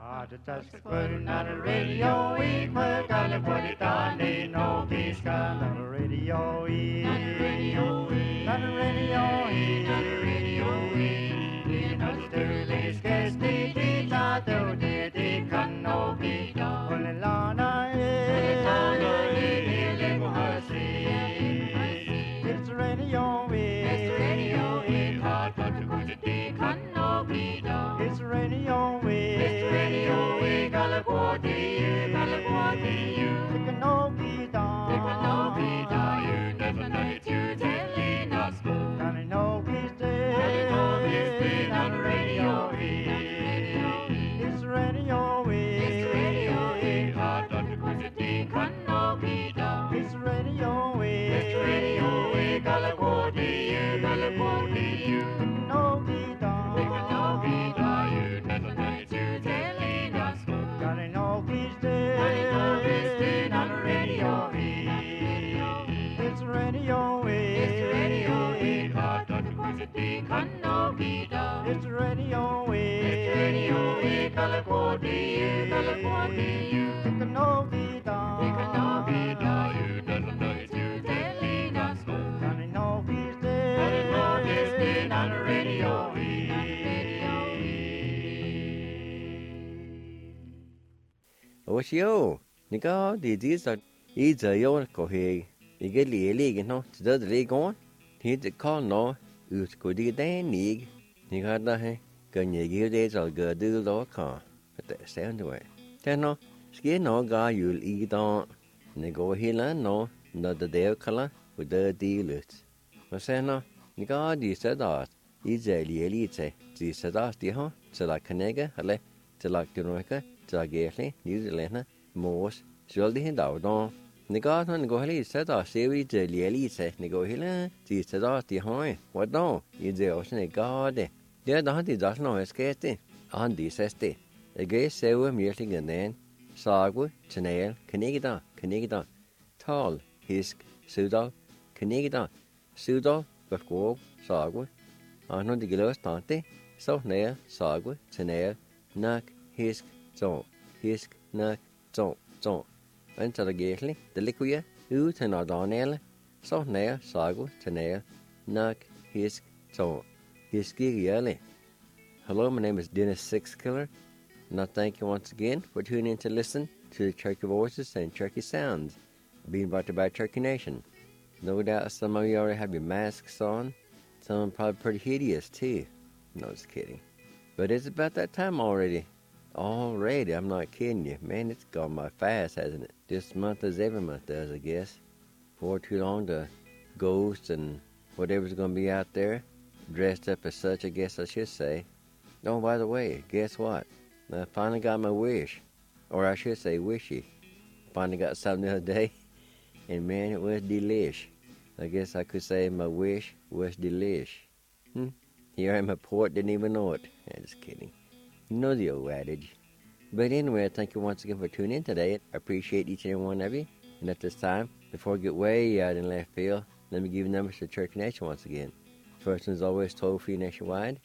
Just putting on the radio, we put on the put it on, ain't no peace on the radio, on the radio, on the radio, on the radio, in the Sterling Skesty, Tita, do the Canopi, Olilana, it's radio, hot, but to go to the Canopi, it's radio, Galaguati, Ticanopita, you never know it, you telling us more. Canopy's dead on the radio, it's radio, hot on the Quizity, Canopita, it's radio, Galaguati, you Ticanopita, you never know it, you telling us more. Canopy's dead on the radio, it's radio, hot on the Quizity, Canopita, it's radio, Galaguati, you Ticanopita, you never know it, you telling us more. Canopy's dead on the radio, What's yo? Nika, the these are either your cohe. You get the league, no, to the league on. He the call no, you could get the league. You got the hay. Can you give days or go do the car? But the sound away. Then no, skin no guy you'll eat on. Nego hilla no, not the day color with the dealers. But say no, Nika, the said that. Either the elite, the said that, the huh, so like Canega, ale, to like the Roca. Til gæsle, New Zealand, mors, sjøl hen dag da. Nika han går hele sæt og ser vi til lille nika hele til sæt og til høj. Hvad da? I det også nika det. Det da han til das nå skete. Han de sæste. Jeg ser virkelig den. Sagu, channel, kanigda. Tal, hisk, sudal, kanigda. Sudal, befgå, sagu. Han har de glæst tante. Så nær, sagu, channel, nak, hisk. Hisk, nak, Until the gately, the liquia, ut and adonelle, so nair, sagu, tenair, nak, hisk, hiski yelly. Hello, my name is Dennis Sixkiller, and I thank you once again for tuning in to listen to the Cherokee Voices and Cherokee Sounds, being brought to you by Cherokee Nation. No doubt some of you already have your masks on, some of them probably pretty hideous too. No, just kidding. But it's about that time already. Already, I'm not kidding you. Man, it's gone by fast, hasn't it? This month as every month does, I guess. For too long to ghosts and whatever's going to be out there, dressed up as such, I guess I should say. Oh, by the way, guess what? I finally got my wish. Or I should say wishy. Finally got something the other day, and man, it was delish. I guess I could say my wish was delish. Here I'm a port, didn't even know it. I'm just kidding. You know the old adage. But anyway, thank you once again for tuning in today. I appreciate each and every one of you. And at this time, before I get way out in left field, let me give you numbers to Cherokee Nation once again. First one is always toll-free nationwide,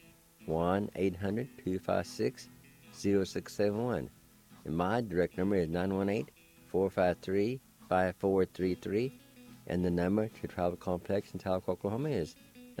1-800-256-0671. And my direct number is 918-453-5433. And the number to Travel Complex in Tahlequah, Oklahoma is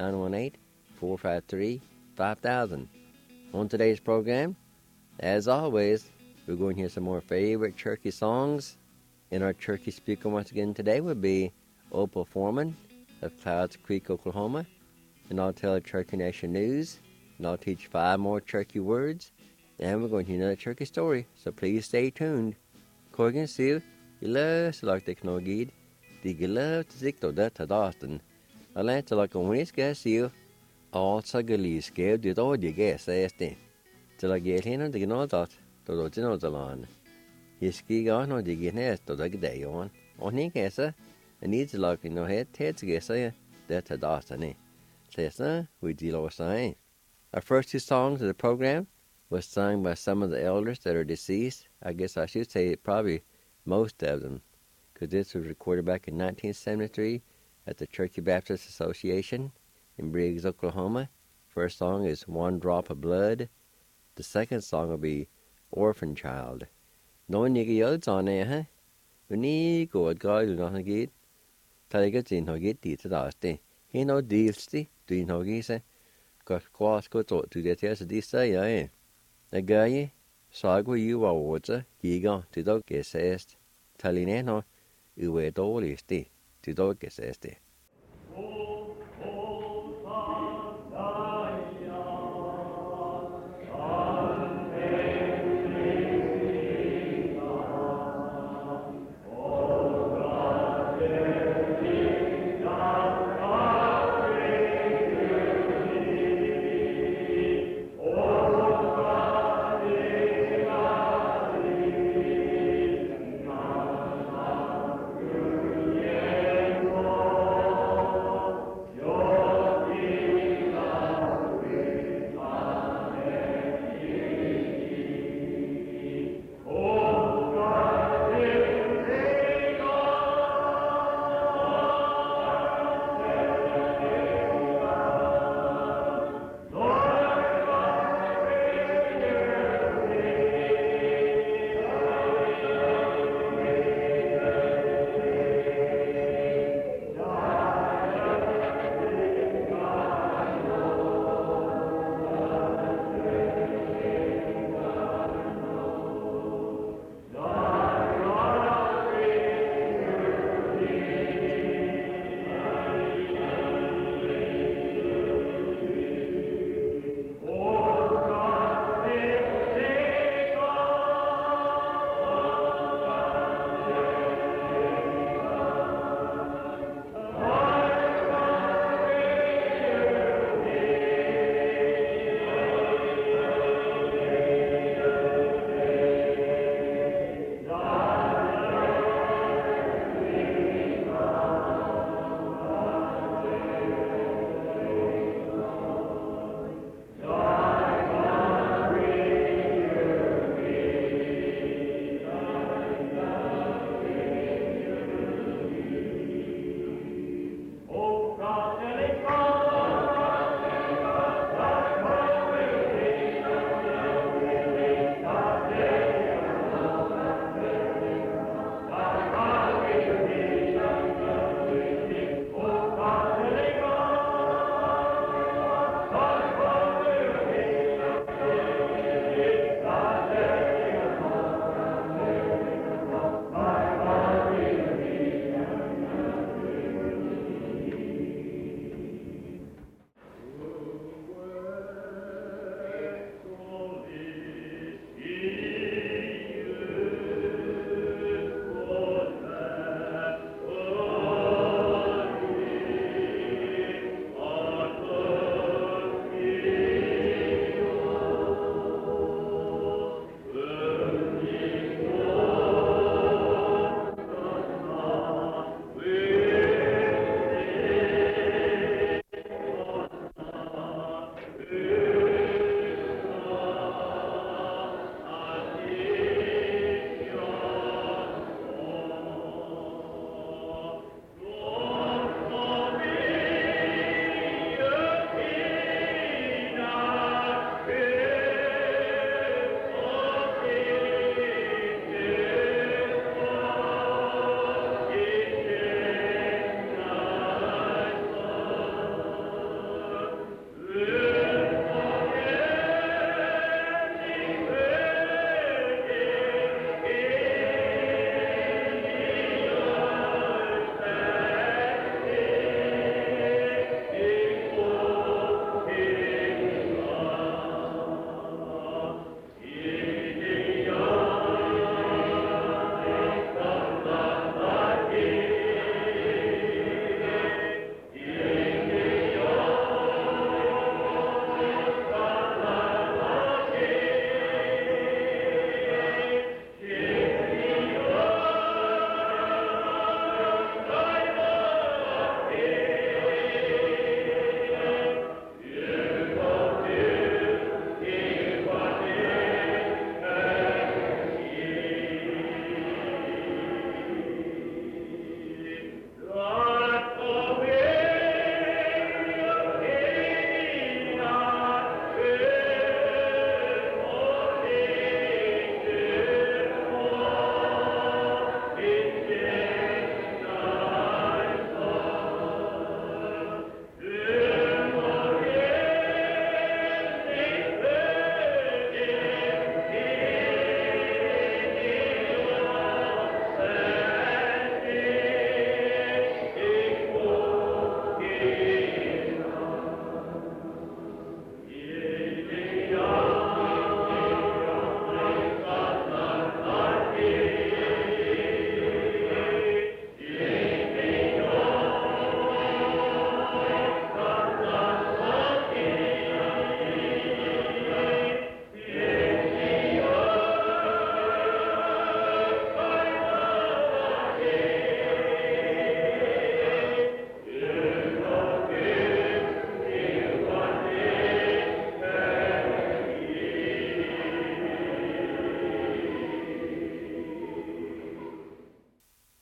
918-453-5000. On today's program, as always, we're going to hear some more favorite Cherokee songs. And our Cherokee speaker once again today would be Opal Foreman of Clouds Creek, Oklahoma. And I'll tell Cherokee Nation news, and I'll teach 5 more Cherokee words, and we're going to hear another Cherokee story, so please stay tuned. Corgan Siv, love to like the Knogid, the love to zik to that Dawson. I like to like a winnis gas you. All Sagalis gave the door you guess, este. Till I get in the know that, to the Genozalan. His ski on or the guinness to the day on. On he guess, and needs like in no head, heads guess, that's a Dawson. Says, we deal with saying. Our first 2 songs of the program was sung by some of the elders that are deceased. I guess I should say probably most of them, because this was recorded back in 1973 at the Cherokee Baptist Association in Briggs, Oklahoma. First song is One Drop of Blood. The second song will be orphan child. No nigga yells on it, huh? When he go at God who not get, Tiger in her get it last day. He no deals, doing her gise, got quas go to the test this say, eh? A guy, sago you are water, giga, to dog guessest, Talineno, you were dolly, to dog guessest.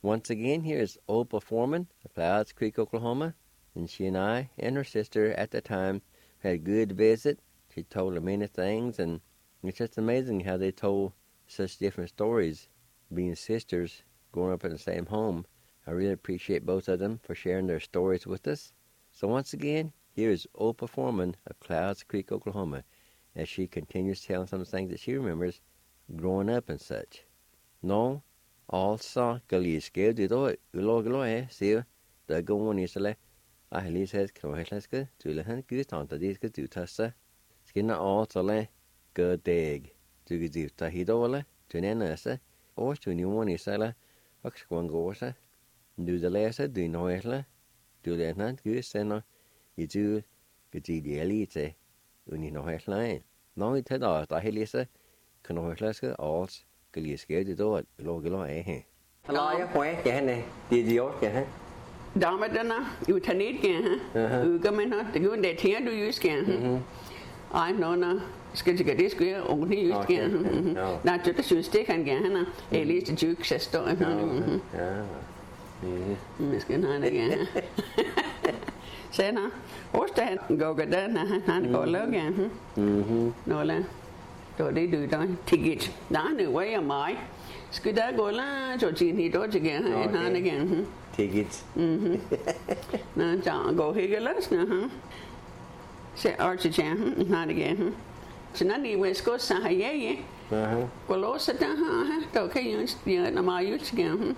Once again, here is Opal Foreman of Clouds Creek, Oklahoma. And she and I and her sister at the time had a good visit. She told her many things, and it's just amazing how they told such different stories, being sisters, growing up in the same home. I really appreciate both of them for sharing their stories with us. So once again, here is Opal Foreman of Clouds Creek, Oklahoma, as she continues telling some of the things that she remembers growing up and such. No, also, Galiske, did all Ulogoe, see, the go on is a I at least has Croatia to the hand good on the disc to Tassa. Skinner also lay good dig to give Tahidole to Nanasa or to New One is a Oxquangosa. Do the lesser, do no esla, do the hand good senna, you do good the elite, when you know his line. No, it had all the Helisa, Canohlaska, alls, Galiske, the door, Logolo, eh? Hello, where can I? Did you get Damadana, you tanit again, you come in to go that here do you scan. I know na sketch get this square only you scan. Not just a stick and again, at least a juke sister. Miss Ganana again. Say na, what's that? Go get that and go low again. No, la. So they do that ticket. Now, the way am I? Skida go la, so he does again and again. Tickets. Now, John, go here, let's know. Say Archie Chan, not again. So, none of you West Coast, Sahaye. Well, also down, okay, you know, my use again.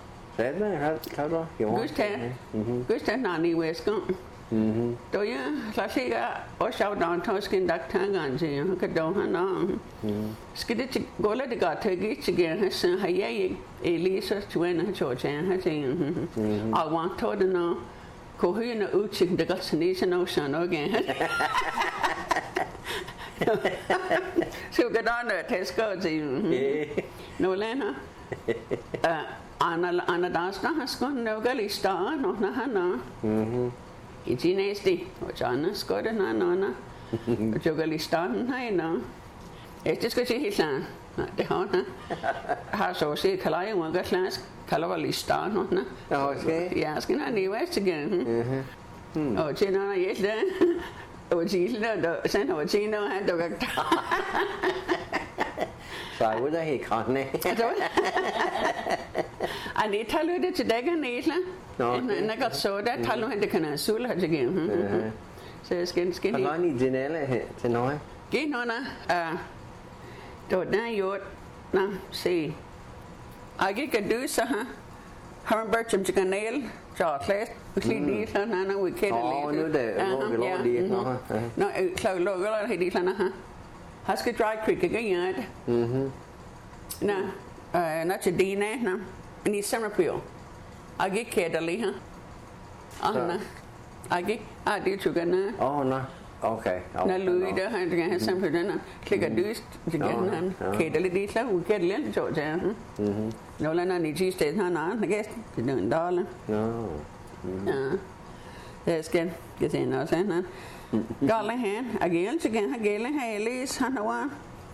Good time. Good time, none of you West Coast. Do you? So, she got or shout down Toskin duck tongue on you, could don't know. Skid go let the god take it again, has Haye, Elisa, to win a church and her saying, I want to know. Kohina Uchik, the gods and these ocean again. So get on there, Tesco. No, Lena. Anna Dasta has gone no gully star, no, no. It's nasty, which Anna's got an Anna. But you're gully star, I know. It's just because he's not the honor. Has or say, Kalai, one got last. Calavali star, no? Oh, okay. Yeah, asking any west again. Oh, Chino, yes, then. Oh, Gino, the San Chino had the So I would have caught I need to tell you that today, and I got so that Talo had the Canasul again. So skinny. I need Janella to know. Get on don't now you see. I get a do so, Herman Bertram to nail, chocolate, clean these, and we can't. Oh, no, no, so low, he did, Husky Dry Creek again. No, not a DNA, no, and he's summer peel. I get Kedali, huh? I did you gonna. Oh, no. Okay. Now, Louis, the hundred has something to click a deuce to get him. Kedali, these we get little Georgia. No, Lena, the G stays, I guess, you doing darling. No. Yes, get in, I say, darling hand, again, Haley's, Hanawa.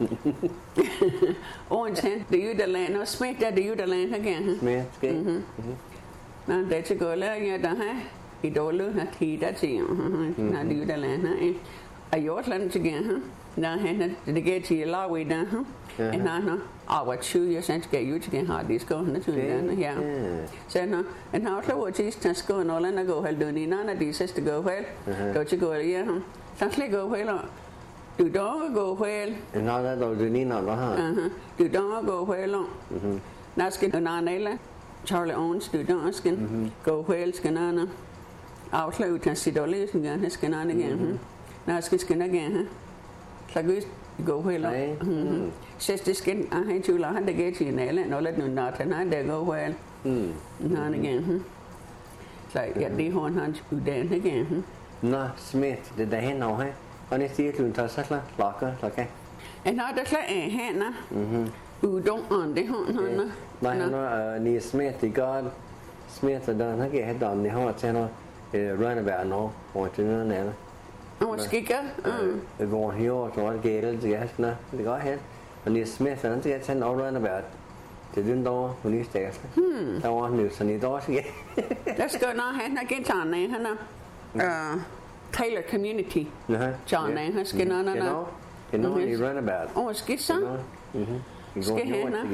Orange hand, do you the land, no, Smith, do you the land again? Smith, now, that's a girl, yeah, the he don't look at he, that's him. Now, do you the land, a yacht lunch again, now, hand the gate to your law way down, and I know, I would shoot your sense get you to get hard this going to yeah. So, no, and how to watch these tests go and all, and I go, well, do none of these to go well, don't you go, yeah, something go well. Do don't go well. And now that do need not, huh? Do don't go well. Naskin and Anela, Charlie Owens, do don't skin, go well, scanana. Outlaw can see the list again, his scanan again. Naskin skin again, huh? Go well. Says the skin, I hate you, I had to get you nail and all let you not, and I they go well. None again. It's like, yeah, the horn hunch, you then again. No, Smith, did they know, huh? Only see it in Tasla, Locker, okay. And now that's like a hand, who don't on the hunt, Like, no, near Smith, the God Smith, I don't think he had done the heart channel, runabout, no, want to know now. Oh, Skicker? We're going here, so I'll get it, yes, no, the guy had. And near Smith, I don't think it's an old runabout. Thì đừng đó mình đi test. Tao ăn được sân đó chứ. Let's go now. Hả? Nó cái chọn này hả nó? Taylor Community. Chọn này hả? Cái nó. You know what you run about. Oh, cái sao? Cái hả nó?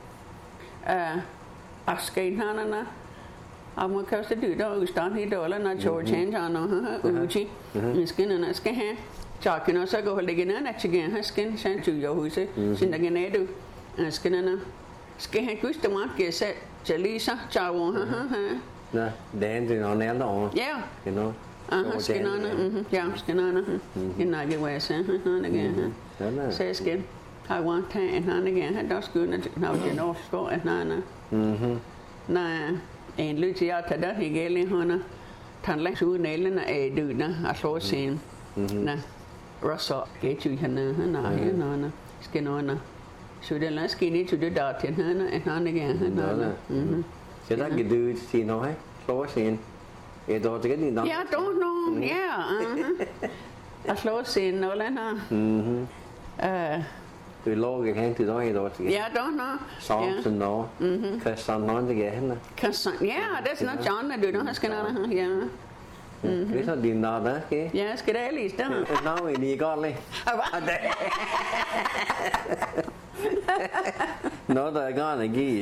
Cái nó. I'm going to do that. Ustan he dola na George Hanjano uchi. Skin na skin ha. Chakino sa go ligina na chigen ha skin san chu yo huse. Sin again edu. Skin na. Skin ha kusta mat ke se chalisa chawo ha. Nah, dan din on end on. Yeah. You know. Skin na. Yeah, skin na. In na ge way sa na again. Say skin. I want to and again. Ha das good na you know go and na. Na en Lucia tada higeli hona tan la su ne le na e du na a so sin na rosso ke chu hana na na skinona su de la skini chu de da tin hana e hana ge hana Sẽ đã cái du xin nói so sin e do te ni yeah don't know yeah a so sin no la na từ lo cái hàng từ đó e do te yeah don't know songs and no cuz son non te henne yeah that's not John na du no skinona yeah Cái sao đi nào đó cái yes cái đấy list đó nào mình đi con lên nó là con này gì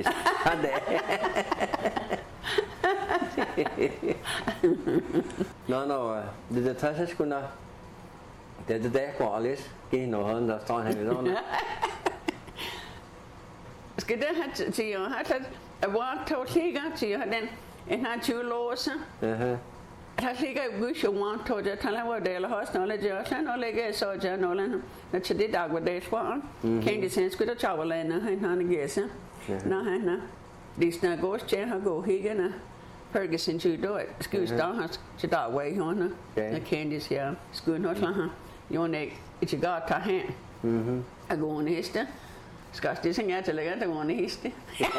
nó đi tới thái sách của nó để quả list cái nó hơn là son hay nó cái đó hết chỉ hết qua thâu thi cái chỉ hết đen en ha chu los ta thi cái gu shu want toจะทำแล้วว่าเดี๋ยวเราหาหน่อยจะใช้หน่อยก็สอนจะหน่อยนะจะได้ดากว่าเดี๋ยวว่าแค่ดิฉันก็จะชาวเลยนะให้ทานเกษนะฮะนะดิฉันก็เชื่อเขาก็ฮิกันนะFerguson ช่วยด้วยสกูสตาร์จะด่าไว้ฮะนะนะแค่ดิฉันสกูนอตละฮะย้อนเอกจะก็ท่าแห่อะกูนี่สต์สกัดดิฉันอยากจะเล่นแต่กูนี่สต์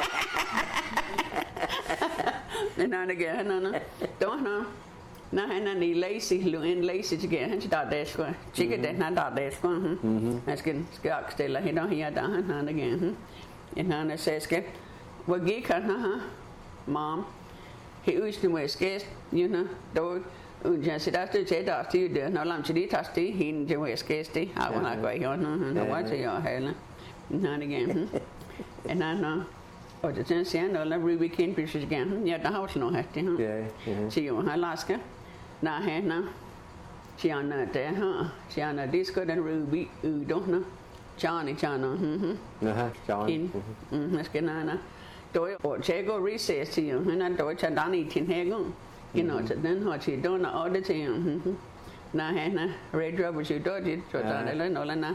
นั่นเองนะตัวนะนะฮะนี่ lazy ลุง lazy จะเกี่ยงจะด่าเด็กกว่าจิกเด็กน่าด่าเด็กกว่าสกินสกัดสเตลล์ให้น้องเฮียด่านั่นเองนั่นเสสเกว่ากี่คันนะฮะ mom he used to wear skates you know โดยจะสิได้ตัวเจ้าด่าที่เดือนเราลำชีดีทัศน์ที่หินจะ wear skates ที่หาวันอะไรก็ย้อนนะว่าจะย้อนให้ละนั่นเองนั่นเนาะoch det sen sen eller Ruby King precis igen ja det har nog haft det så ju har Alaska na hena Chiana det ha Chiana disco den Ruby don't know Johnny John skenana då och chego research ju hena då chandani tin hego you know så den har chi då na order till na hena red rubber ju då dit så där eller nolla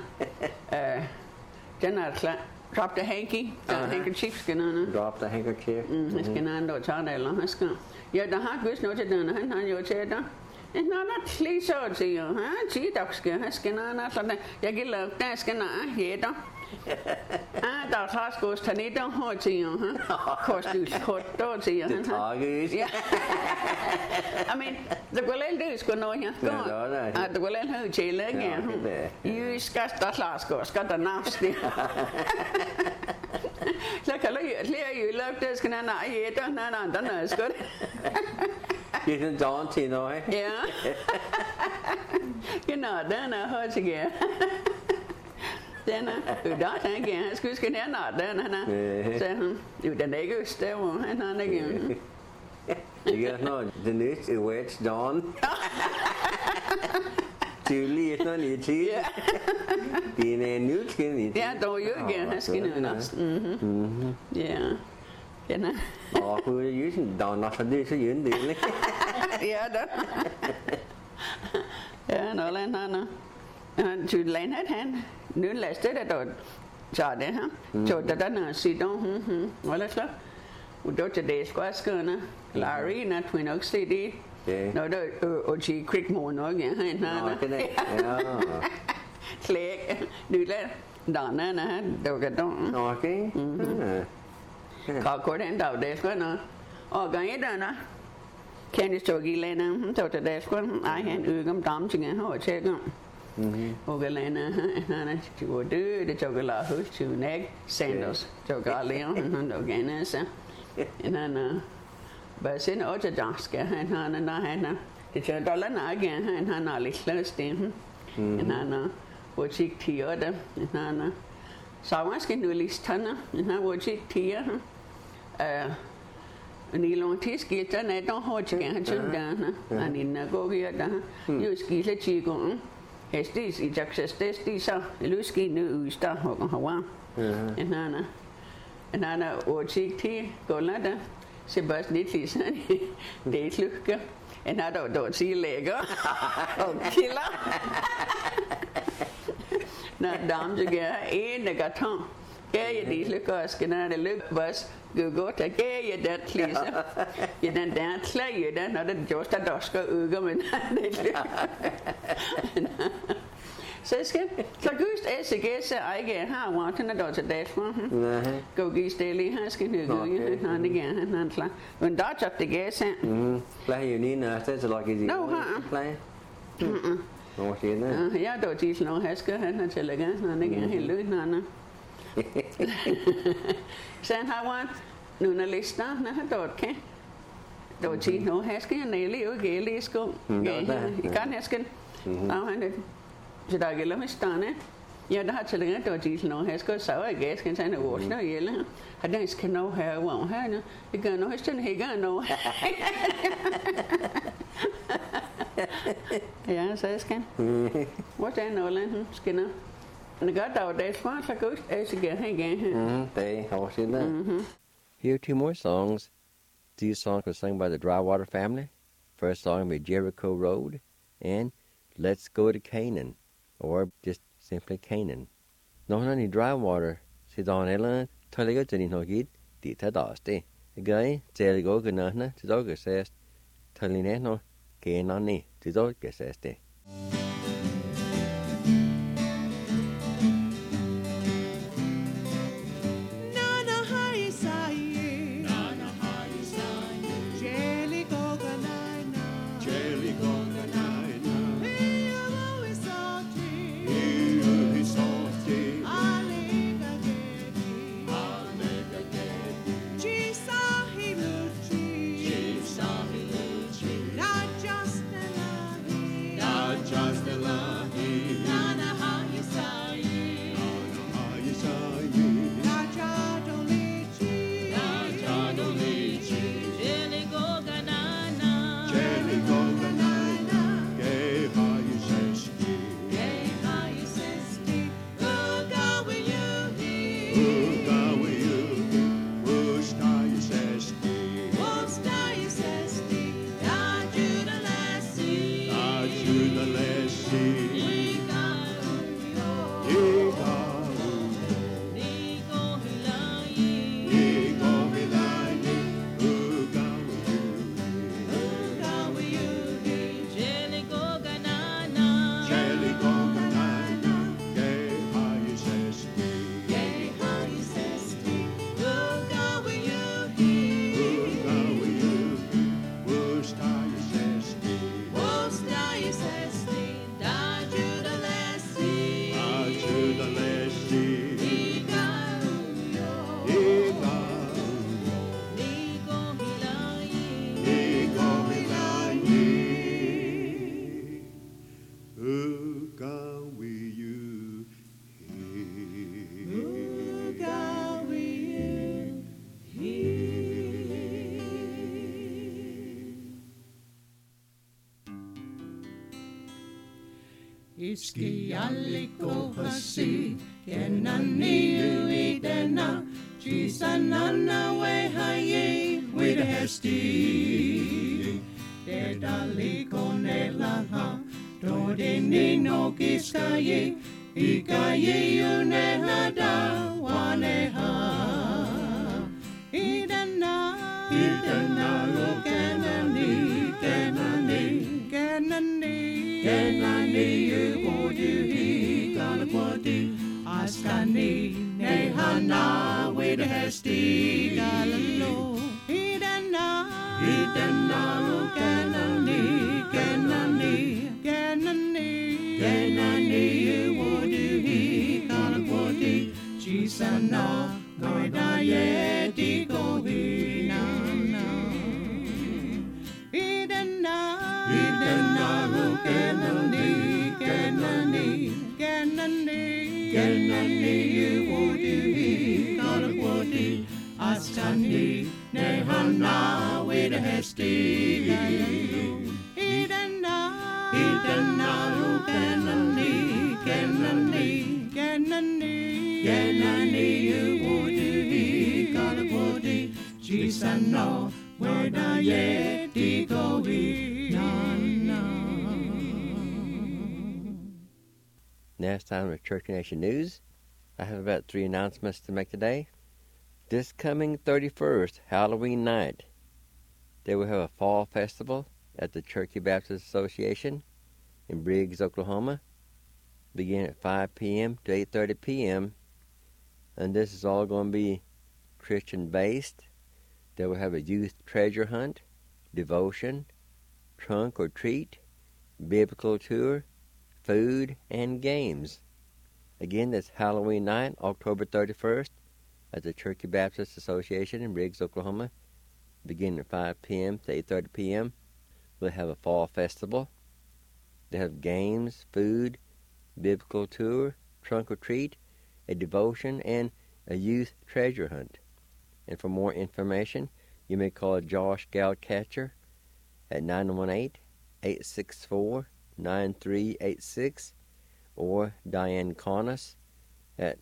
Janna Drop the hanky, handkerchief skinana. Drop the handkerchief. Skinana och ta det eller ska. Ja, det har gus något den han gör det där. Det är något lite så ju, ha? Cheetah ska skinana så jag gillar det skinana heter. Där har skos tanita har ju, ha? Kostus kort då ju. I mean, det går väl du ska nå här. Det går väl hur chilla igen. Ju ska starta skos, ska ta nafsti. Så kallar ju löp det ska na heter na den ska. Det är John Tino eh. Ja. Genau, den har sig igen. Den där tänker jag ska ner den så han den är just det och han igen. You know, the next is West John. Julie is not easy. Being a new skin. Ja, då ju igen skin Ja. Den hur ju då när det så ju det. Ja då. Ja, nå lên han. Han skulle læne han. Nu læste det då. Så det ha. Så det der sidon Hvad så? Og då til det skal skønne. Larry na Twin Oaks City. Nå der og G Creekmore nok ja han. Ja. Klæk. Nu der Donna na der kan då. Okay. Có den đâu det skal nå. Og gang der na. Kan det så give længe så det skal ai han øgem dam til han har tjekket. Ogalena, and to do the Jogala, to neg sandals, Jogalion, and Oganas, and then but in Orthodox, and Hannah, the Jodolana again, and Hannah Listin, and Hannah, what she teared, and Hannah. So I was going to release Tanner, and I would see tear. And he long tis get and I don't hold again, down, and in a go here, you ski let you go. Has this, it's access this, Lusky knew start on Hawan, and Anna or cheek tea, go ladder, Sebastian son, they look, and I don't see Lego, killer. Not down to get in the gaton. Gay, these look us, can I look bus, go to gay, that please. You then dance like you then, not just a doska ugum and så just as jeg gæster, jeg har wanten at også det for. Gå give stille, han skal nøge, han igen, han klar. Men der er det gæster. Play you need na så like easy. No, play. Nå siger det. Ja, der er sådan han skal han til igen, han igen helt lød han. Så han har været nogle lister, når han dort kan. Der var tid nu, han skal næle jo gælde i sko. I kan han skal. Der han det. Så der gælder med stande. Ja, der har til den der tid nu, han skal så i gas, kan han over snø gælde. Han den skal nå her hvor han. Det gør noget sådan her gør noget. Ja, så jeg skal. Hvor er Norland skinner. Det gør der det smart så godt, jeg skal igen. Det har også det. Here are two more songs. These songs were sung by the Drywater family. First song will be Jericho Road and Let's Go to Canaan, or just simply Canaan. Når han i Drywater, så der er eller tåliger til din hogit, det tager das det. Gøy, til gå generne, til dog sæst, tåliger nå, generne, til dog sæst det. Skal alle gå og se denne nye i denne Jisanana way haye with a hesti det der ligger nella ha då det nino giskaye ikaye jo nella da wane ha i denne lo kenani Udi gonna quadi askani ne hana with a hesti galalo hidana lo kenani Jisana, Noida Yeti Gohi, na na. Idana, Kenani, Kenani, Kenani, Kenani, Wodi, Kalapoti, Astani, Nehana, with a hesti. Idana, Kenani, Kenani, Kenani, Kenani, Wodi, Kalapoti, Jisana, Weda Yeti Gohi, na na. Now it's time for Church Nation News. I have about 3 announcements to make today. This coming 31st, Halloween night, they will have a fall festival at the Cherokee Baptist Association in Briggs, Oklahoma, beginning at 5 p.m. to 8:30 p.m. And this is all going to be Christian-based. They will have a youth treasure hunt, devotion, trunk or treat, biblical tour, food, and games. Again, that's Halloween night, October 31st, at the Cherokee Baptist Association in Briggs, Oklahoma, beginning at 5 p.m. to 8:30 p.m. We'll have a fall festival. They have games, food, biblical tour, trunk or treat, a devotion, and a youth treasure hunt. And for more information, you may call Josh Galcatcher at 918-864-9386 or Diane Connis at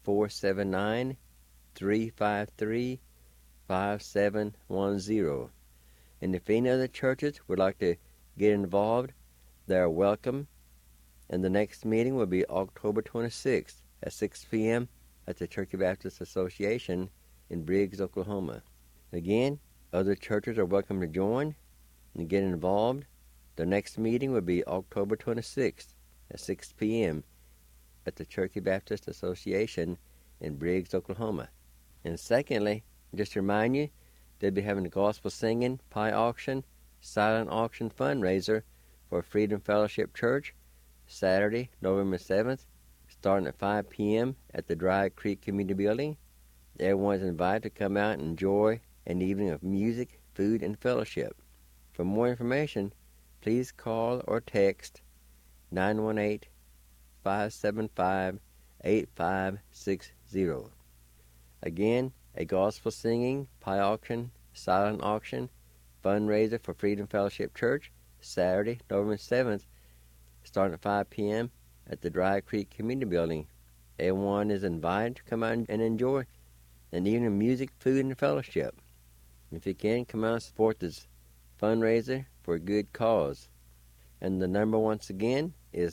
479-353-5710. And if any other churches would like to get involved, they are welcome. And the next meeting will be October 26th at 6 p.m. at the Cherokee Baptist Association in Briggs, Oklahoma. Again, other churches are welcome to join and get involved. The next meeting will be October 26th at 6 p.m. at the Cherokee Baptist Association in Briggs, Oklahoma. And secondly, just to remind you, they'll be having a gospel singing, pie auction, silent auction fundraiser for Freedom Fellowship Church, Saturday, November 7th, starting at 5 p.m. at the Dry Creek Community Building. Everyone is invited to come out and enjoy an evening of music, food, and fellowship. For more information, please call or text 918-575-8560. Again, a gospel singing, pie auction, silent auction, fundraiser for Freedom Fellowship Church, Saturday, November 7th, starting at 5 p.m. at the Dry Creek Community Building. Everyone is invited to come out and enjoy an evening of music, food, and fellowship. If you can, come out and support this fundraiser for a good cause. And the number once again is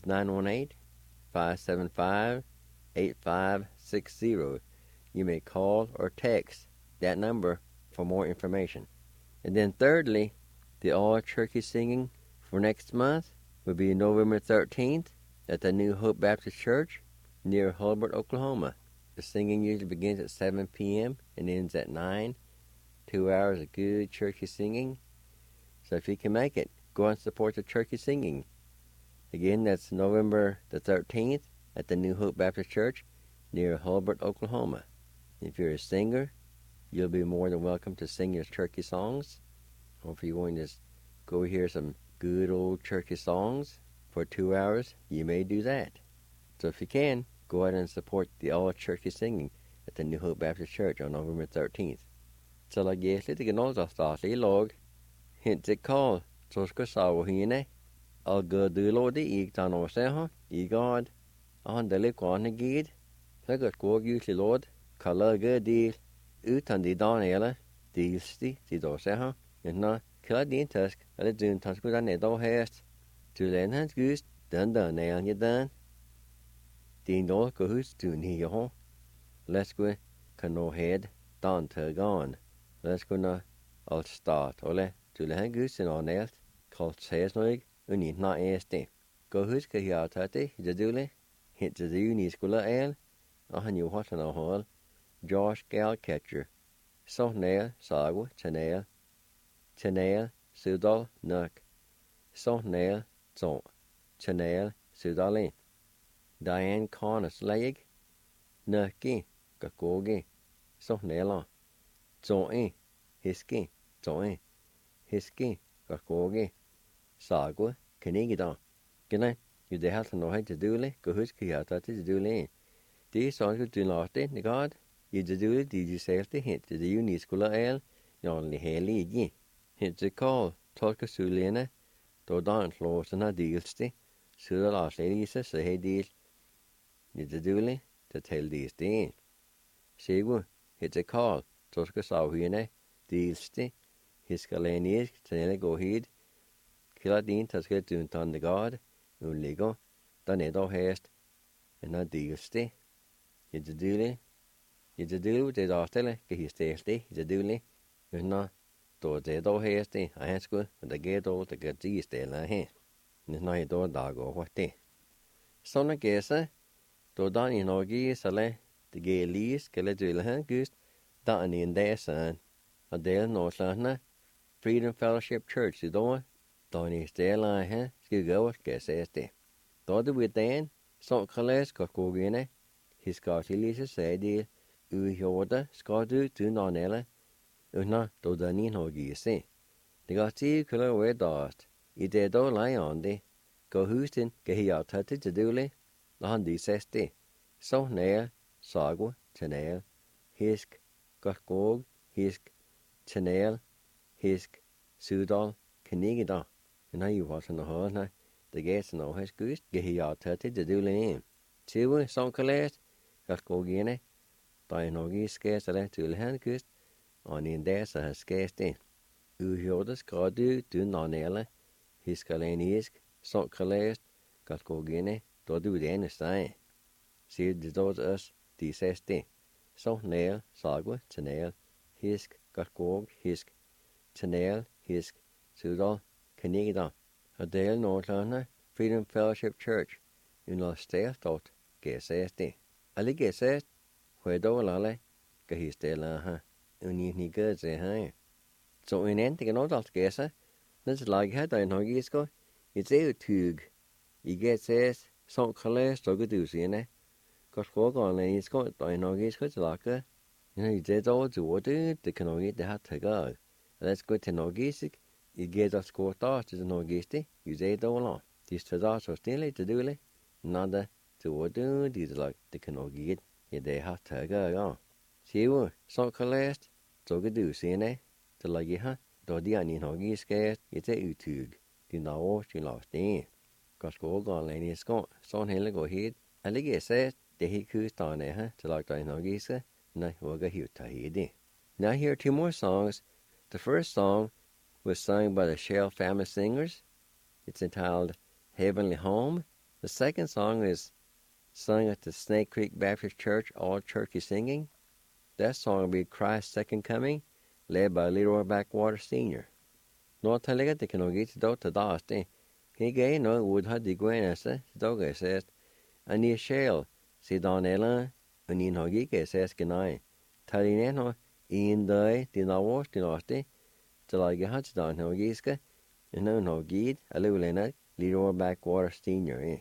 918-575-8560. You may call or text that number for more information. And then thirdly, the all-turkey singing for next month will be November 13th at the New Hope Baptist Church near Hulbert, Oklahoma. The singing usually begins at 7 p.m. and ends at 9. 2 hours of good turkey singing. So if you can make it, go and support the turkey singing. Again, that's November the 13th at the New Hope Baptist Church near Hulbert, Oklahoma. If you're a singer, you'll be more than welcome to sing your turkey songs. Or if you want to just go hear some good old turkey songs for 2 hours, you may do that. So if you can, go out and support the all-turkey singing at the New Hope Baptist Church on November 13th. Så la ges lite grann av statlig lag. Hinte call, så skal sa hine. Al gudulodi ig tan oseha, igad. Han dele kwane gid. Lagat gå gutli lord. Kalla gudil. Utan di danele. Dilsti, di doseha. Inna, killa din tusk. Eller dun tansku dan edo hest. Tu len hans gust. Dan neil je dan. Din dol kohus tu ni ho. Leskwe kano head. Dan turgan. Let's go now. I'll start. Ole, du le hangus in onelt. Called says noig. Unit not este. Go who's ka hiya tate. Jadule. Hit the uni school el. Han you what an hall. Josh Galcatcher. So nail sagwa chanail. Chanail sudal nuk. So nail so. Chanail sudalin. Diane Connis leg. Nuki. kakoge, so nela, joe, hiske, joe, hiske, kakoge, sagwa, kenigida. Gina, you de hat no hay to do le, go huske yata to do le. De song you do not de, God, you do it, did you say the hint, the uniskula el, yon li heli igi. Hint the call, talk a sulena, do dan floors and a dealsti, so the last ladies say deal, you do le, to tell these days. Segu, hit a call, talk a sauhine, dealsti, his galenies, tenele go heed, killadin, taske dunt on the God, Uligo, dan edo hest, and a dealsti. You do le, you do the dostele, get his tasty, you do le, you know, do the do hasty, I ask good, and the get old to get these day la he. And no you do dog or what day. So na guessa, do dan in orgi sale, the gay lease, get a drill hand goose, dan in there son, a dale no sana, Freedom Fellowship Church, you don't, Donny stay la he, ski go, guess este. Do the with then, so colors kokogine. His Scottish said, Uhoda, Scottu, two nonella, Una, do the Ninogi say. The got 2 color way dust. It did all lie on the go Houston, get he out to do on the sesti. So nail, sagwa, tenail, hisk, gog, hisk, tenail, hisk, sudal, kenigida. And I was in the hall now. The gates no his goose, get he out to do in. 2 song colors. Gogine, Dinogi scarce a to the hand gust, on in there so has scarce day. Uhodas Gadu do nonella, his calenisk, so calest, Gogine, do do the end sign. See the doors us, the sesti. So nail, sagwa, tenail, hisk, gog, hisk, tenail, hisk, sudal, kenigida. A dale Northlana, Freedom Fellowship Church, in Los Stairs dot, guess sesti. Allige says, where do lale, que he stay la ha, ni good say hi. So in end, take an old guesser, that's like had I know gisco, it's a tug. You get says, so color, so good to see, eh? Got walk on and it's got I know gisco to like her. You know, you did all to water, they can only the hat to go. And that's good to know gisic, you get a score thoughts to know gisti, you say all on. This to that so still to do it, nada. To what do these like the canoe get, yet they have to go. See you, so colest, so good do see ne, to like ye ha, do the onion hoggy scarce, it's a utug, the now she lost in. Got go on lady scott, son hill go head, and the says, the he coos down there, to like the hoggy, na waga here to head. Now here 2 more songs. The first song was sung by the Shell Family Singers. It's entitled Heavenly Home. The second song is sung at the Snake Creek Baptist Church, All Churchy Singing. That song will be Christ's Second Coming, led by Leroy Backwater Sr. No talega de cano get to the dasti. He gay no would have the guenessa, doga says, and ye shall, see Don Ella, and in Hogike says Ganai. Talineno, in the wash the dasti, till I get Don Hogiska, and no Hogid, a little Leroy Backwater Sr.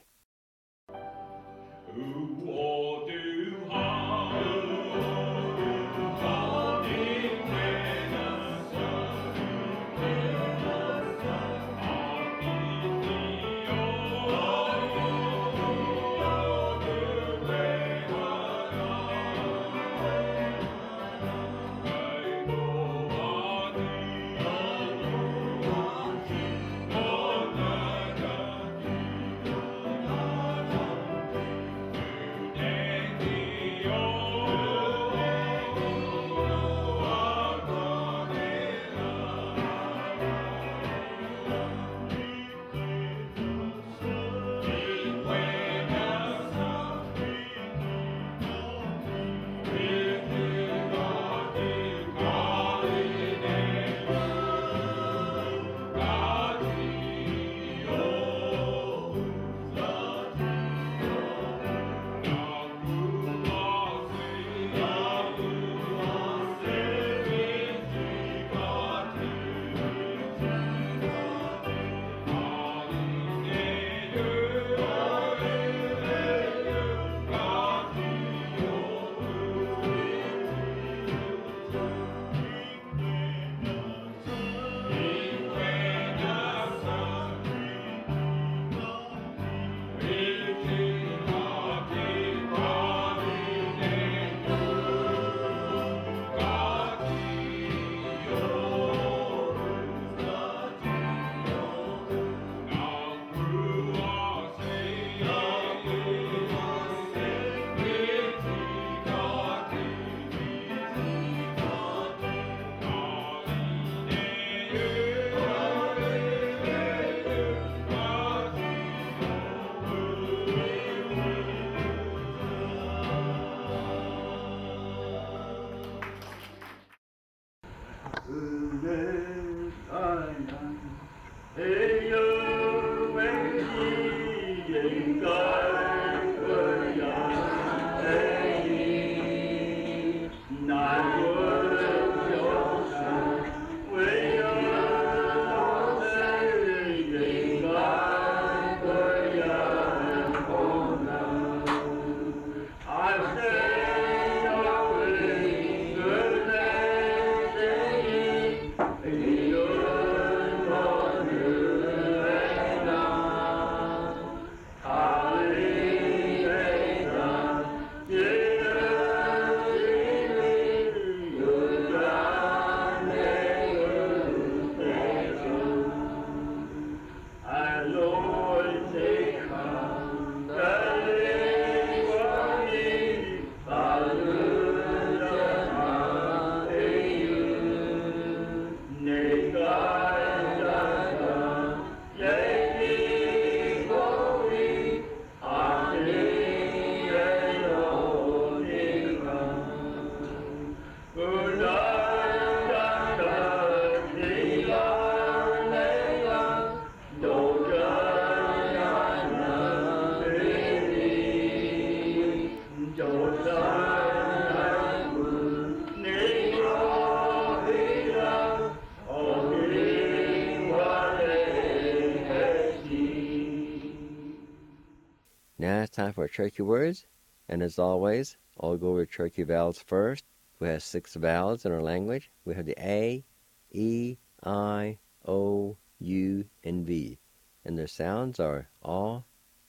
it's time for Cherokee words. And as always, I'll go over Cherokee vowels first. We have 6 vowels in our language. We have the A, E, I, O, U, and V. And their sounds are A,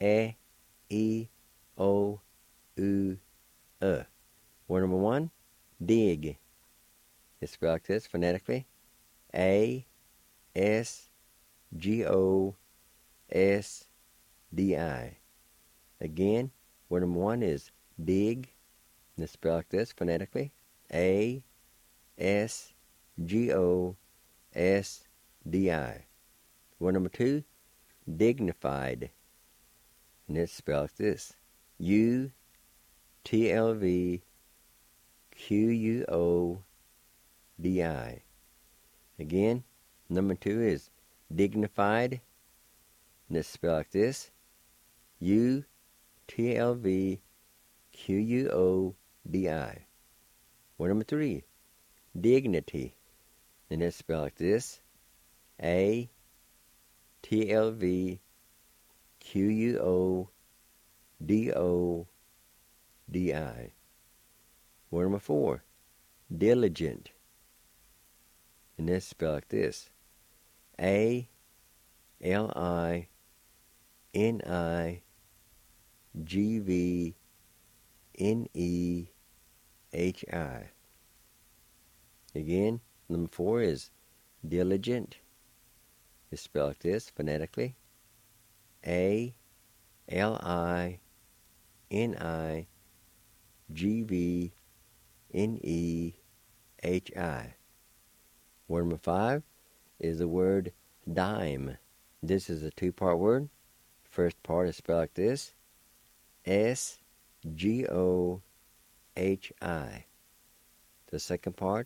E, O, U, Word number 1, dig. It's spelled like this phonetically. A, S, G, O, S, D, I. Again, word number 1 is dig. And it's spelled like this phonetically. A, S, G, O, S, D, I. Word number 2, dignified. And it's spelled like this. U, T, L, V, Q, U, O, D, I. Again, number 2 is dignified. And it's spelled like this. U, T, L, V, Q, U, O, D, I. Word number 3, dignity. And it's spelled like this. A, T, L, V, Q, U, O, D, O, D, I. Word number 4, diligent. And it's spelled like this. A, L, I, N, I, G, V, N, E, H, I. Again, number 4 is diligent. It's spelled like this phonetically. A, L, I, N, I, G, V, N, E, H, I. Word number 5 is the word dime. This is a 2-part word. First part is spelled like this. S, G, O, H, I. The second part,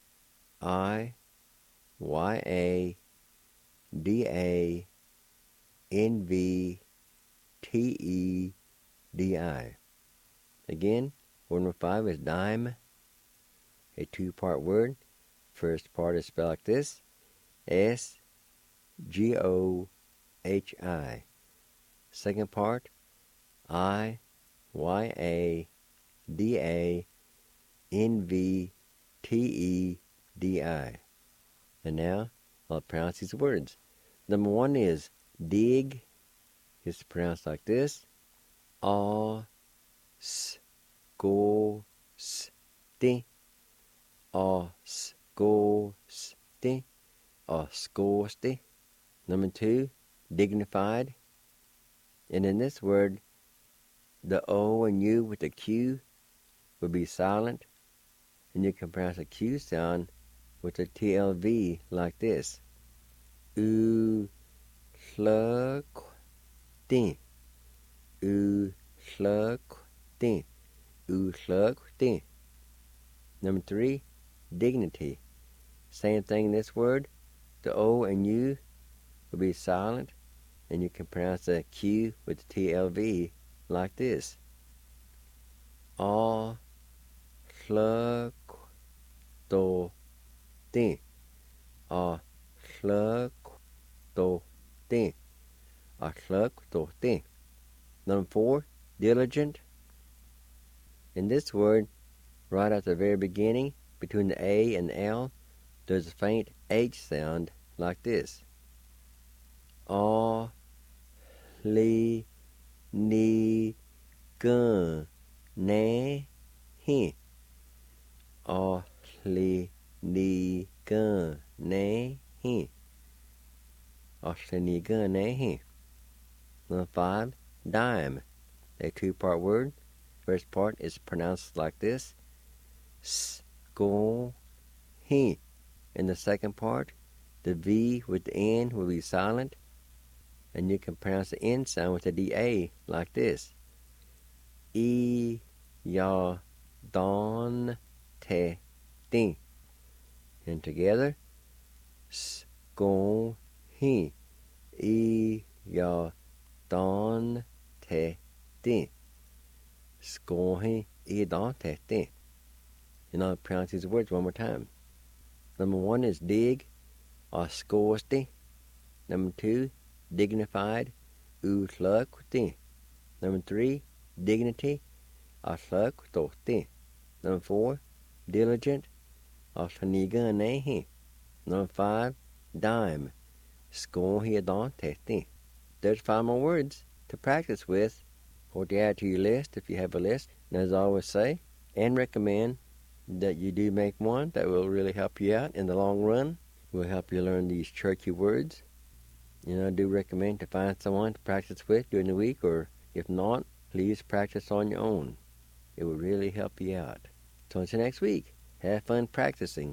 I, Y, A, D, A, N, V, T, E, D, I. Again, word number 5 is dime. A 2-part word. First part is spelled like this. S, G, O, H, I. Second part, I, Y, A, D, A, N, V, T, E, D, I. And now, I'll pronounce these words. Number 1 is dig. It's pronounced like this. A, S, Go, S, T. A, S, Go, S, T. A, Scosti. Number 2, dignified. And in this word, the O and U with the Q would be silent. And you can pronounce a Q sound with the TLV like this. U, hluk, tin. U, hluk, tin. U, hluk, tin. Number 3, dignity. Same thing in this word. The O and U will be silent, and you can pronounce the Q with the TLV like this. A, hluk, to, tin. A, hluk, to, tin. A, hluk, to, tin. Number 4, diligent. In this word, right at the very beginning, between the A and the L, there's a faint H sound like this. A, li, ni, gun, na, hi. A, li, ni, gun, na, hi. A, li, ni, gun, na, hi. Number 5, dime. A 2-part word. First part is pronounced like this. S, go, hi. In the second part, the V with the N will be silent, and you can pronounce the N sound with the DA like this. E, ya, don, te, tin. And together, S, go, hi. E, ya, don, te, tin. Scohi, e, don, te, tin. And I'll pronounce these words one more time. Number 1 is dig, or scosti. Number 2, dignified, utlukti. Number 3, dignity. Aslak tohti. Number 4, diligent. Aslaniga nehi. Number 5, dime. Skohi adon tehti. There's 5 more words to practice with or to add to your list if you have a list. And as I always say and recommend that you do make one that will really help you out in the long run. Will help you learn these churchy words. And I do recommend to find someone to practice with during the week, or if not, please practice on your own. It will really help you out. So until next week, have fun practicing.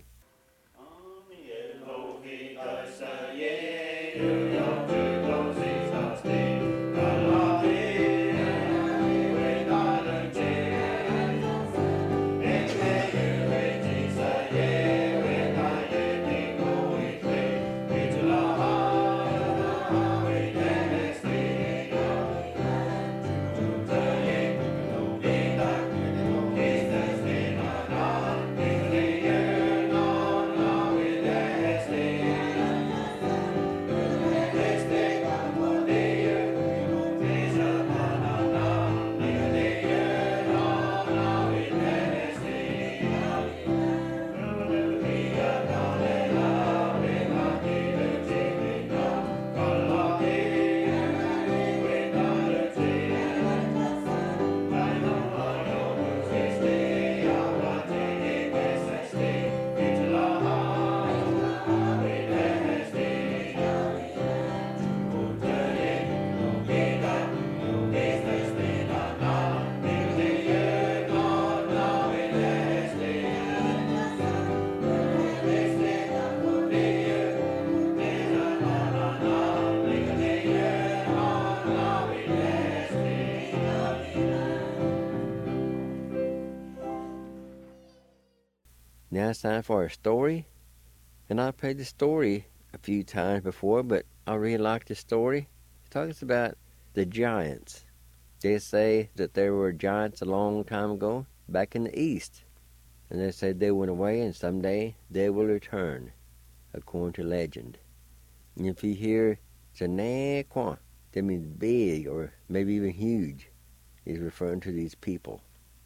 Now it's time for a story. And I've played the story a few times before, but I really like this story. It talks about the giants. They say that there were giants a long time ago, back in the east. And they said they went away and someday they will return, according to legend. And if you hear Chanekwa, that means big or maybe even huge, is referring to these people.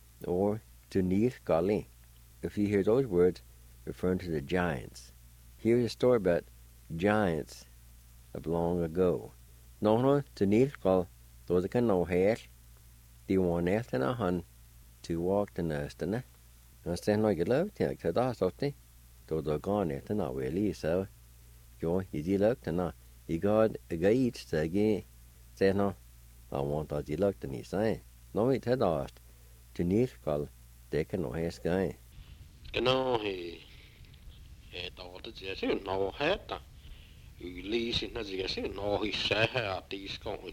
Or Tunith Kali. If you hear those words, referring to the giants. Here's a story about giants of long ago. Nono Tunith Kal, those that can know hair, the one after a hun, to walk the nest and I stand like a love, take the dust of the, though the gone after not really so. Yo, you looked and not, you got a guide to again, say no, I want that you looked and he say, no, it had asked, Tunith Kal, they can know hair sky. Cái nó thì đó là chỉ là nó hết à, lý sinh là chỉ là nó thì sẽ là tí con,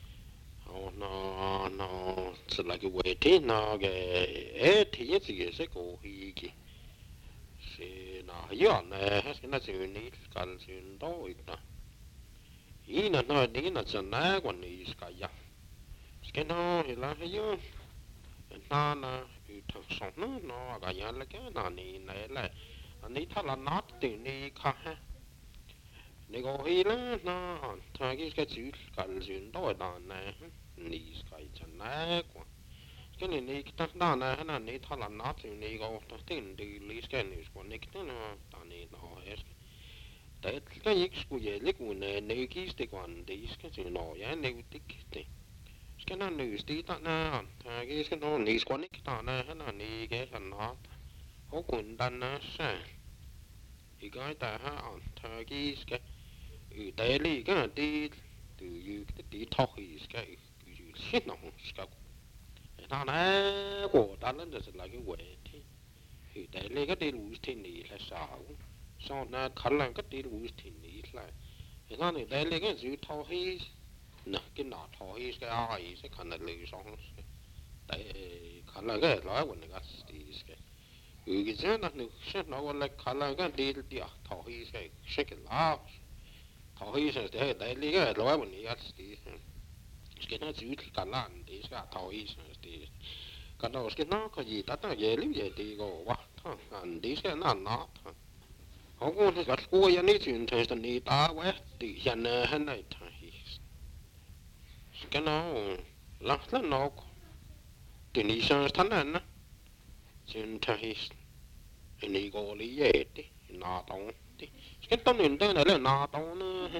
nó sẽ là cái vấn đề nó cái thì chỉ là cái gì cái, sẽ nó hiểu này hết cái nó chỉ là cái chuyện đó ít à, ý là nó đi là chỉ là quan niệm cái nó thì là hiểu, nó thực sống nó cái nhà là cái này là anh ấy thật là nó từ này khác ha, này có khi là nó thay cái chữ cái chuyện đó là này này cái chân này quá, cái này cái đó này này thật là nó từ này có tiếng từ lý cái này của này cái nó này nó hết, tại cái gì cũng vậy, lịch của này này cái quan đấy cái chuyện nó vậy này cái cái nó nữ tí ta na, cái nó nữ quan niệm ta na, nó nữ cái thằng nó, có quyền đàn na sao, thì cái ta ha, cái đại lý cái tí từ cái tí thọ thì cái shit nó cái nó na của ta lên là là cái quệ thì đại lý cái tí lùi thì nỉ là sao, sau na khăn là cái tí lùi thì nỉ là, thì nó này đại lý cái chữ thọ thì nè cái nọ thôi cái ai sẽ khả năng lười xong tại khả năng cái nói của người ta thì cái gì nó sẽ nói là khả năng cái đi thôi cái sẽ cái lá thôi sẽ để đại lý cái nói của người ta thì cái nó chịu khả năng thì sẽ thôi thì cái đó cái nó cái gì ta nó dễ lắm dễ thì có quá anh đi sẽ nó họ cũng cái cô nhà này chuyện thì tình ta quá thì hiện nay này cái nó lăng lăng nó từ ní sang thắn anh á trên thay ní gọi lý dễ đi nà tông đi cái tông nhìn tên này là nà tông nữa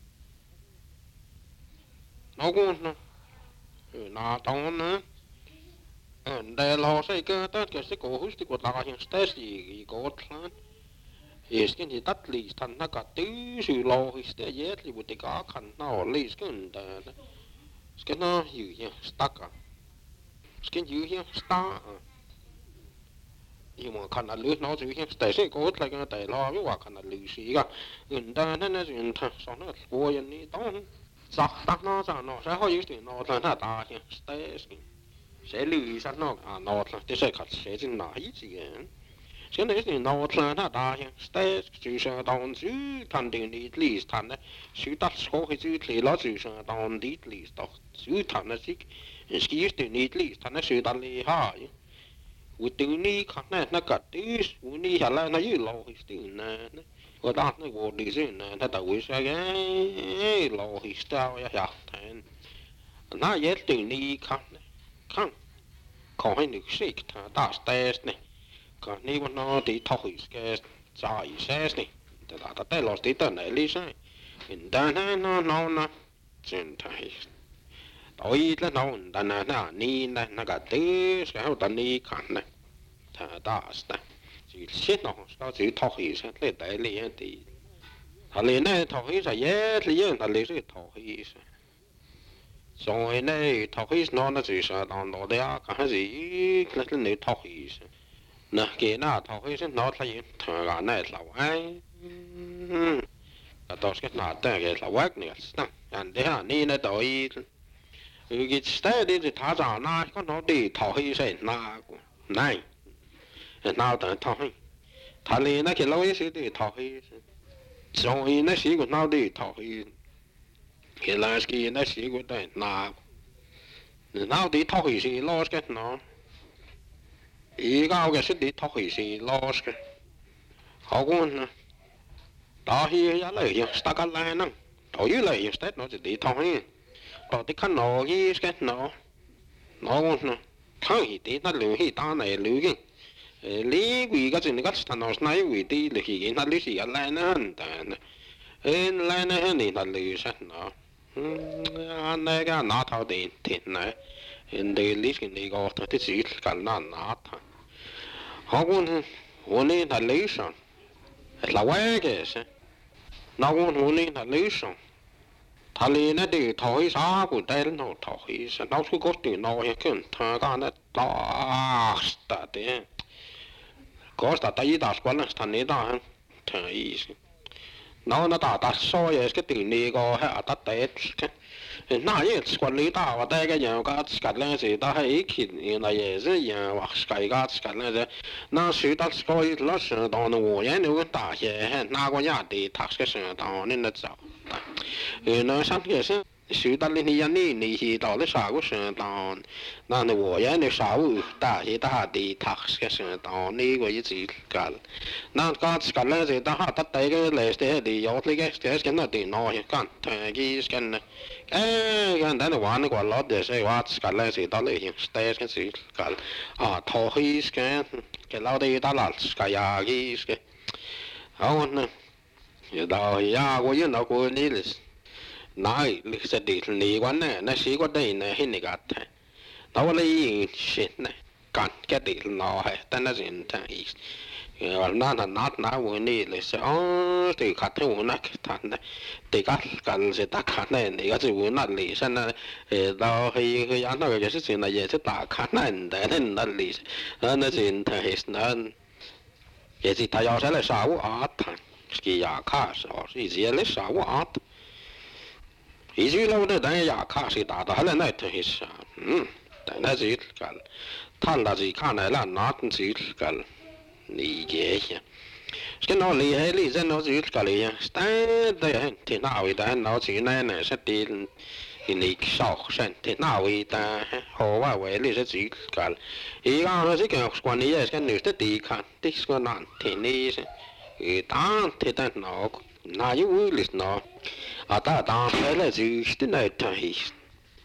nó cũng nà tông nữa đây là sai cái tất cả sẽ có hút thì có ta hiện stress gì có thằng cái gì tắt lì thành nó cả tứ sự lo thì sẽ dễ thì buổi có khăn nó lì cái nó giữ nha stuck à cái giữ nha stuck nhưng mà khăn là lưới nó giữ nha tại sẽ có lại cái tại lo cái quả khăn là lưới gì cả người ta nó chuyện thằng sao nó vô nhân đi tông sạc tắt nó sẽ hơi giữ nó là nó ta nha stress sẽ lười sát nó nó là thế sẽ khát sẽ trên nãy gì cái này thì nó là nó ta nha stress chịu sao đòn chứ thành tiền đi lì thành đấy chịu tắt số cái chữ thì nó chịu sao đòn đi lì đó chịu thành nó chứ cái tiền đi lì thành nó chịu tắt lì ha u từ ní khát này nó cắt từ u ní hả là nó như lâu cái tiền này có đàn nó vô đi chứ này nó tao cái lâu cái sao ya ya thành nó dễ tiền ní khát khăn còn hay nước xịt ta stress này còn nếu mà nó thì thôi cái giải stress này ta tay lót tí tận này lý sai hiện tại nó trên thay tối là nó ta nó ní này nó cả thứ cái hậu tận ní khăn này ta stress chỉ xét nó sao chỉ thôi sẽ lấy đại lý thì thà liền này thôi sẽ dễ lý thà liền sẽ thôi rồi này thôi nó chỉ là đòn đồ đấy cái gì là cái này thôi nè cái nào thôi nó là thằng gà này là ai là tôi cái nào tên cái là quét này anh đấy à ní này tôi cái cái đi thì thả ra na có nó đi thôi sẽ na này nào tận thôi thà liền này cái lâu ấy sẽ đi thôi rồi này sẽ của nào đi thôi cái là cái này sẽ của đây na nào đi thôi sẽ lo cái nó ý cao cái sẽ đi thôi sẽ lo cái họ cũng đó hi giá lợi hiện ta cái này nè thôi như lợi hiện nó chỉ đi thôi đó thì khăn nó cái nó cũng thằng hi tí nó lưu hi ta này lưu cái lý quỷ cái chuyện cái thằng nó nói quỷ tí lưu hi nó lưu gì cái này nè này nè nó lưu sát nó anh này cái nó thao tiền tiền này hiện đây lý cái này có thì chỉ cái nó thôi họ cũng hôm nay là lý sao là quái cái gì nó cũng hôm nay là lý sao thà lý nó đi thôi sao của đây nó thôi sao nó cứ có tiền nó hay cái thằng cái nó ta ta thế có ta tay ta quan là thằng này ta thằng ý nó ta soi cái tiền này có hay ta tết cái nãy giờ quản lý ta và đây cái nhà cái này gì ta hay khi này giờ nhà hoặc cái này giờ nó sử ta coi nó sử dụng nó vô nhà nếu ta hiện nào có nhà đi tax cái sử dụng nên nó sao nó sáng cái sử ta lên nhà này thì đó là sao cái sử dụng nó vô nhà nếu sao ta thì ta đi tax cái sử dụng này cái gì cái nó cái này gì ta ta đây cái này sẽ đi有cái nó đi nó cái cái này cái này玩個攞嘅所以話個咧是到嚟用 stage 嘅時個拖起嘅老啲打爛個呀嘅好呢又到呀我有那個呢那你實地你講呢那是個對呢係你個睇到你先呢幹嘅地攞係但係人睇那我呢嚟說哦對看睇我那看呢對個是打看呢你個是我那嚟先呢到去安那個就是先呢也是打看呢但係那嚟那先睇那也是他要是來殺我啊他cái nhà khác sao thì gì lấy sao quá ý chí lâu đấy đấy nhà khác thì đã là này thì sao tại nó gì cả than là gì khác này là nó gì cả lý giải cái nó lý hay lý giải nó gì cả lý giải đấy thì nào vậy ta nó chỉ này sẽ đi thì sau sen thì nào vậy ta họว่าvậy lý giải gì cả ý nó chỉ cái quan lý cái nữ đi khác thì cái nạn thì này ta thì ta nó yêu lịch nó ta phải là gì thế này thay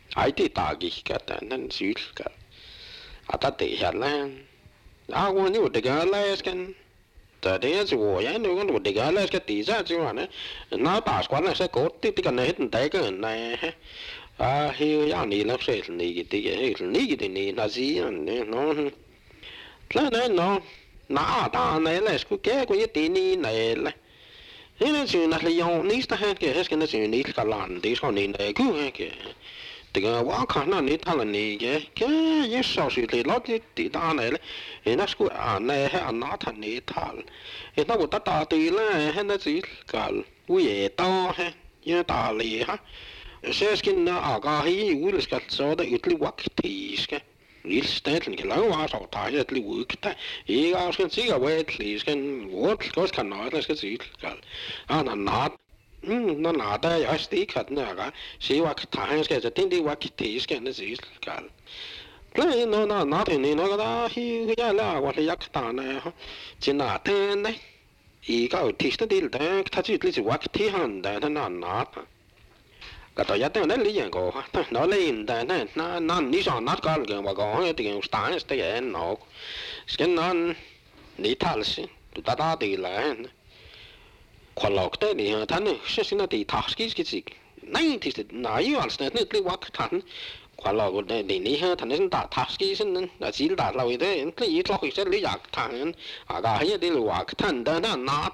Ai ti tagi ka ta nan sil ka. Ata te halan. A wo ni de ga la skan. Ta det så hvor jeg nu kan det gale skal det så jo ne. Na ta skwan na så godt det kan net den dag ne. He ja ni la se ni det he ni det ni na si ne no. Klar ne no. Na ta ne la sku ke ko det ni ne la. He syy na le jo ni sta han ke skal na syy ni ka lan det skal ni ne ku ke. Det kan være kan ni tala ni ke jeg så sygt det lot det der ne en sku an her na ta ni tal en na ta ta ti la hen na si kal u ye ta he ye ta li ha se skin na aga hi u skal så da ytli wak ti skal lille staten kan lave var så ta jeg lige ud der jeg skal sige at jeg skal hvor kan noget skal sige kal na na da jeg stik hat na se wa ta skal så den det wa kite skal na sige kal play no na det ni no da hi ya la wa ya ta na chin na ten ne I ga ti sta del da ta chi li wa kite han da na cả tòa giá tên lý dạng cổ nó lên tại nó lý do nó có cái mà có cái style cái nó cái nó lý thal gì tụi ta đi là khoa học đấy thì thằng này sẽ nó đi thắc cái gì này thì nó yêu alls này đi qua thằng khoa học đấy thì ní thằng này ta thắc cái gì là chỉ là lâu đấy cái ý lo cái lý dạng thằng cái hay đi qua thằng đó nó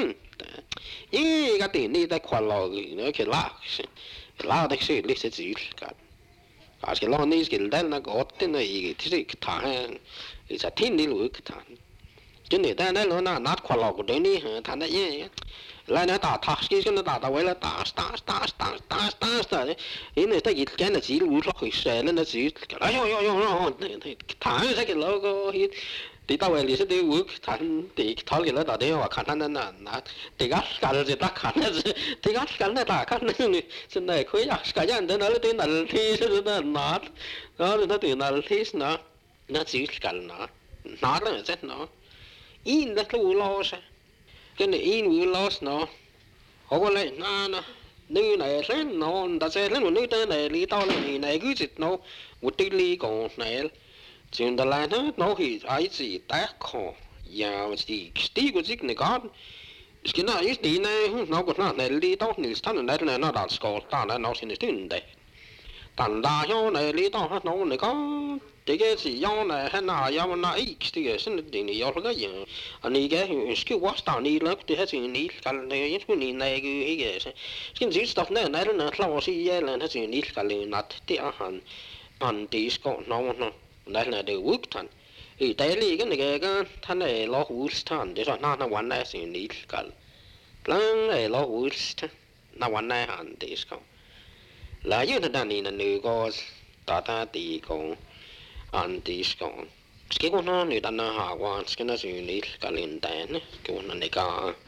cái tiền đi tại khoa học nó cái là det ser lite zyl kan. Kanske låt ni skulle denna gott den I tryck ta I så tin ni luk ta. Just det där låt na nat kvar lag det ni ta det ja. La na ta ta ska skulle ta väl ta sta. Inne ta git kan zyl ut och så na zyl. Jo. Ta så cái logo hit. Thì tao về thì đi uống thành thì thôi cái đó đấy hoặc khả năng là thì gắt cả rồi ta khả năng thì gắt cả là ta khả năng này xin này khối giặc cả nhà đến nó tới là thi nó đó nó từ là thi nó chỉ cả nó là rất nó in là cái lo sao cái này in lo nó họ có lại nó nữ này lên nó ta sẽ lên một nữ tới này lý tao là này cứ dịch nó một tí lý còn này chuyện đó là nó thì ai gì tác khó ya gì tí của dịch này có cái nào ít tí này nó có nó này lý tao này thằng này nó đã score ta nó xin được đấy thằng đa số này lý tao nó này có cái gì do này hay nào do nó ít thì cái xin được này do cái gì anh ấy cái cái what tao này là cái gì này cái này cái này cái gì stuff này nó là gì là nó gì này cái này nát thì anh tí score nó đây là đều quốc thành thì đây là cái này cái thanh này lo quốc thành để cho nó vấn đề sự lý cả lần này lo quốc thành nó vấn đề hành để sao là như thế này là người có ta thì còn anh thì còn cái con nó người ta nó hạ quan cái nó sự lý cả liên tài cái con này cả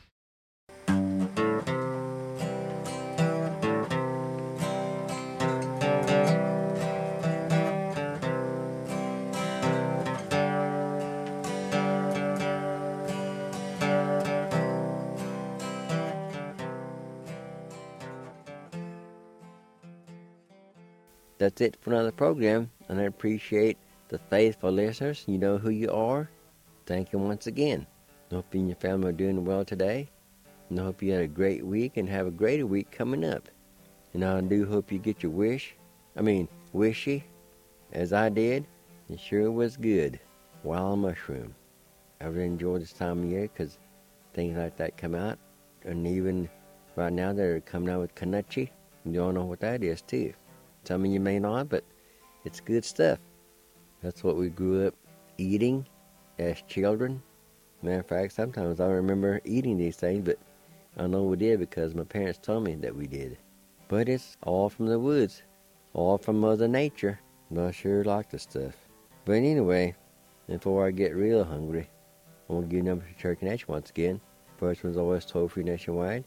That's it for another program, and I appreciate the faithful listeners. You know who you are. Thank you once again. I hope you and your family are doing well today, and I hope you had a great week and have a greater week coming up. And I do hope you get your wishy, as I did. It sure was good. Wild mushroom. I really enjoy this time of year because things like that come out, and even right now they're coming out with kanachi. You all know what that is too. Some of you may not, but it's good stuff. That's what we grew up eating as children. Matter of fact, sometimes I remember eating these things, but I know we did because my parents told me that we did. But it's all from the woods, all from Mother Nature. And I sure like the stuff. But anyway, before I get real hungry, I want to give numbers to Church Nation once again. First one's always toll-free nationwide,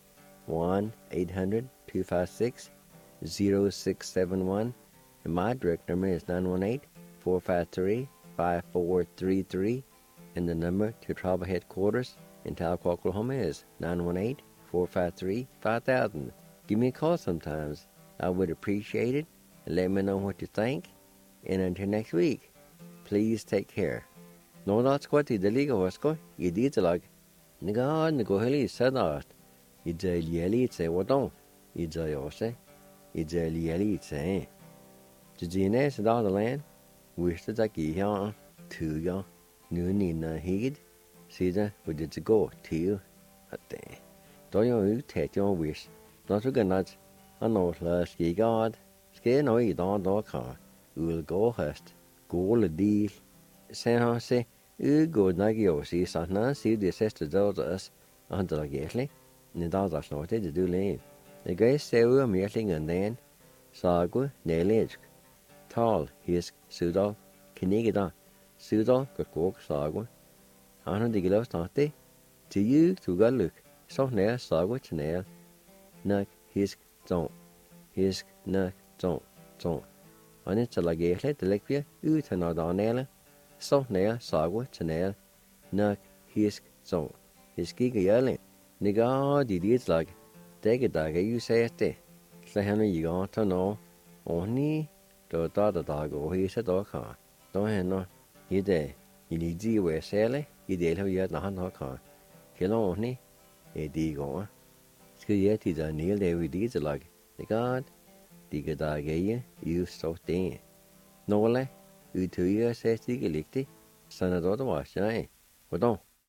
1-800-256-0671, and my direct number is 918-453-5433, and the number to tribal headquarters in Tahlequah, Oklahoma is 918-453-5000. Give me a call sometimes. I would appreciate it. and let me know what you think. And until next week, please take care. No, that's what the legal was going. You did like. Nigga, Nigo Hilly said that. It's a yelly, say what don't. It's a yose. It's a yelly, say. The genius of the land. Wish that I give you 2 young. Noon in the heat. See that we did go to you. At the don't you take your wish. Not to get nuts. I know last ye God. Scare no you don't car. We will go first. Go the deal. San Jose. Go Nagio see Satan, see the sister daughters under the gately. The daughters noted to do lame. The guy say we were meeting and then Sagu, Nellig. Tall, his Sudal, Kinigida, Sudal, got walk Sagu. I don't think it was not day. To you to go look. So near Sagu to nail. Nuck, his don't. His nuck, don't. On it's a gately, the lecture, you to not on nail. Så nær sagde til nær, nok hisk så. Hisk ikke jævlig. Nigga, de dit lag. Dække dække, you sagde det. Så han er i gang til nå. Og ni, da og hisse dog. Da han er i dag. I lige de særlig. I del har jeg han har kar. Kælder og ni, de går. Skal jeg til der næl der i dit lag. Nigga, de kan dække, you så det. Nåle. Utøyer seg stigeliktig, sånn at det var ikke nei. Hvordan?